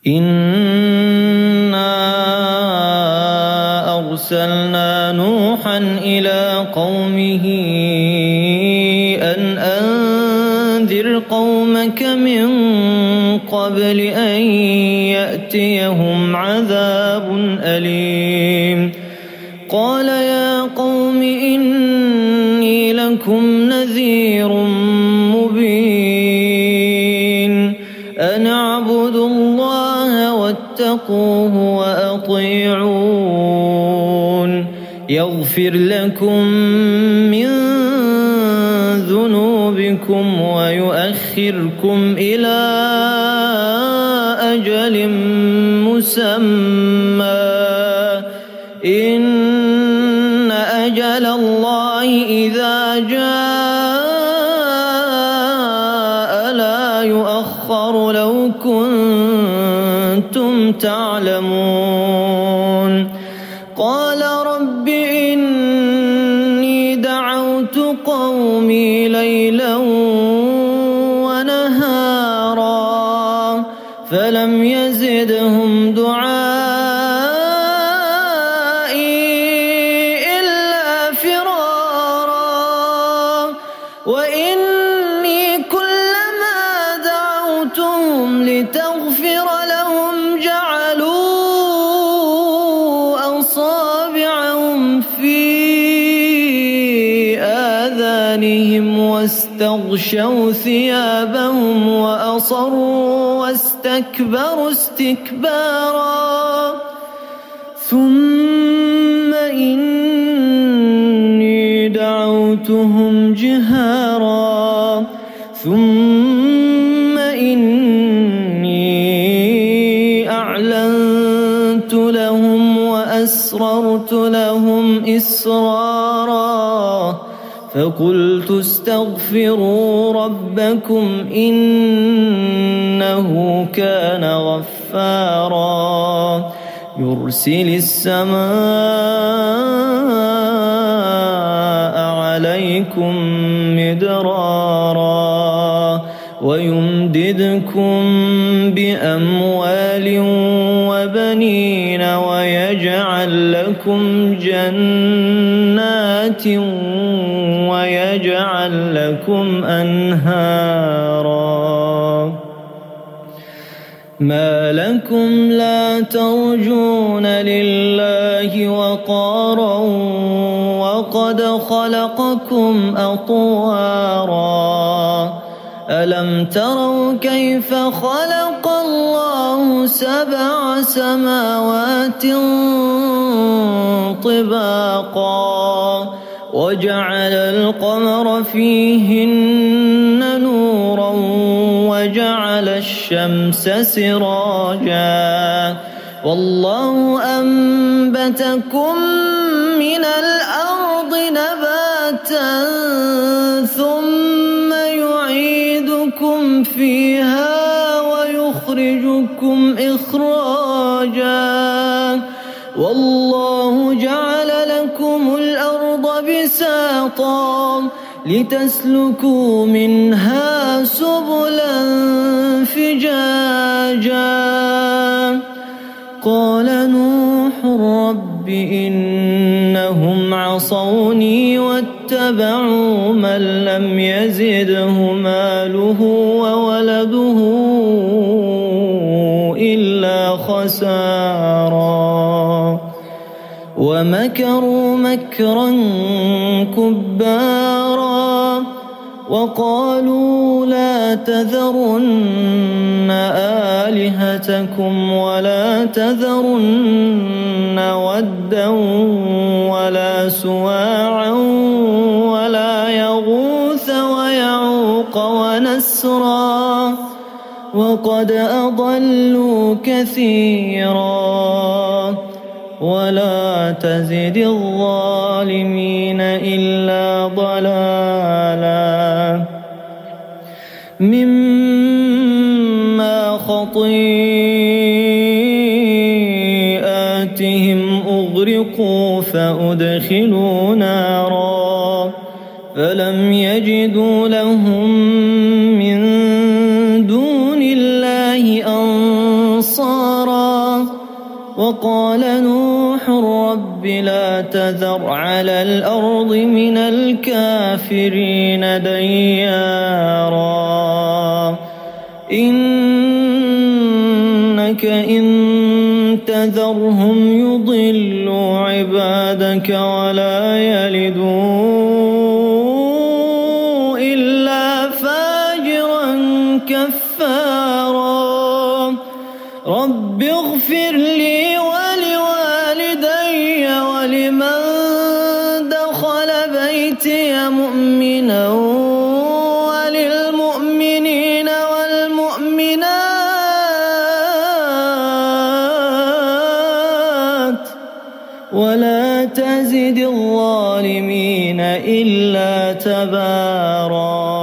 إنا أرسلنا نوحا إلى قومه أن أنذر قومك من قبل أن يأتيهم عذاب أليم قال يا قوم إني لكم نذير مبين أن اعبدوا الله واتقوه وأطيعون يغفر لكم من ذنوبكم ويؤخركم إلى أجل مسمى إن أجل الله إذا جاء لا يؤخر لو كنتم تعلمون قال رب إني دعوت قومي ليلا ونهارا فلم يزدهم دعائي إلا فرارا وإني كلما دعوتهم لتغفر لهم جعلوا أصابعهم في آذانهم واستغشوا ثيابهم وأصروا واستكبروا استكبارا ثم إني دعوتهم جهارا ثم إني أعلنت لهم وأسررت لهم إسرارا فقلت استغفروا ربكم إنه كان غفارا يرسل السماء عليكم مدرارا ويمددكم بأموال وبنين ويجعل لكم جنات ويجعل لكم أنهارا ما لكم لا ترجون لله وقارا وقد خلقكم أطوارا ألم تروا كيف خلق الله 7 سماوات طباقا وجعل القمر فيهن نورا وجعل الشمس سراجا والله أنبتكم من الأرض نباتا ثم يعيدكم فيها ويخرجكم إخراجا والله جعل لكم الأرض بساطا لتسلكوا منها سبلا فجاجا قال نوح رب إنهم عصوني واتبعوا من لم يزده ماله وولده إلا خسارا ومكروا مكرا كبارا وقالوا لا تذرن آلهتكم ولا تذرن ودا ولا سواعا ولا يغوث ويعوق ونسرا وقد أضلوا كثيرا ولا تزد الظالمين إلا ضلالا مما خطيئاتهم أغرقوا فأدخلوا نارا فلم يجدوا لهم من دون الله أنصارا وقال نوح رب لا تذر على الأرض من الكافرين ديارا إنك إن تذرهم يضلوا عبادك ولا يلدوا إلا فاجرا كفارا رب اغفر لي ولوالدي ولمن دخل بيتي مؤمنا وللمؤمنين والمؤمنات ولا تزد الظالمين إلا تبارا.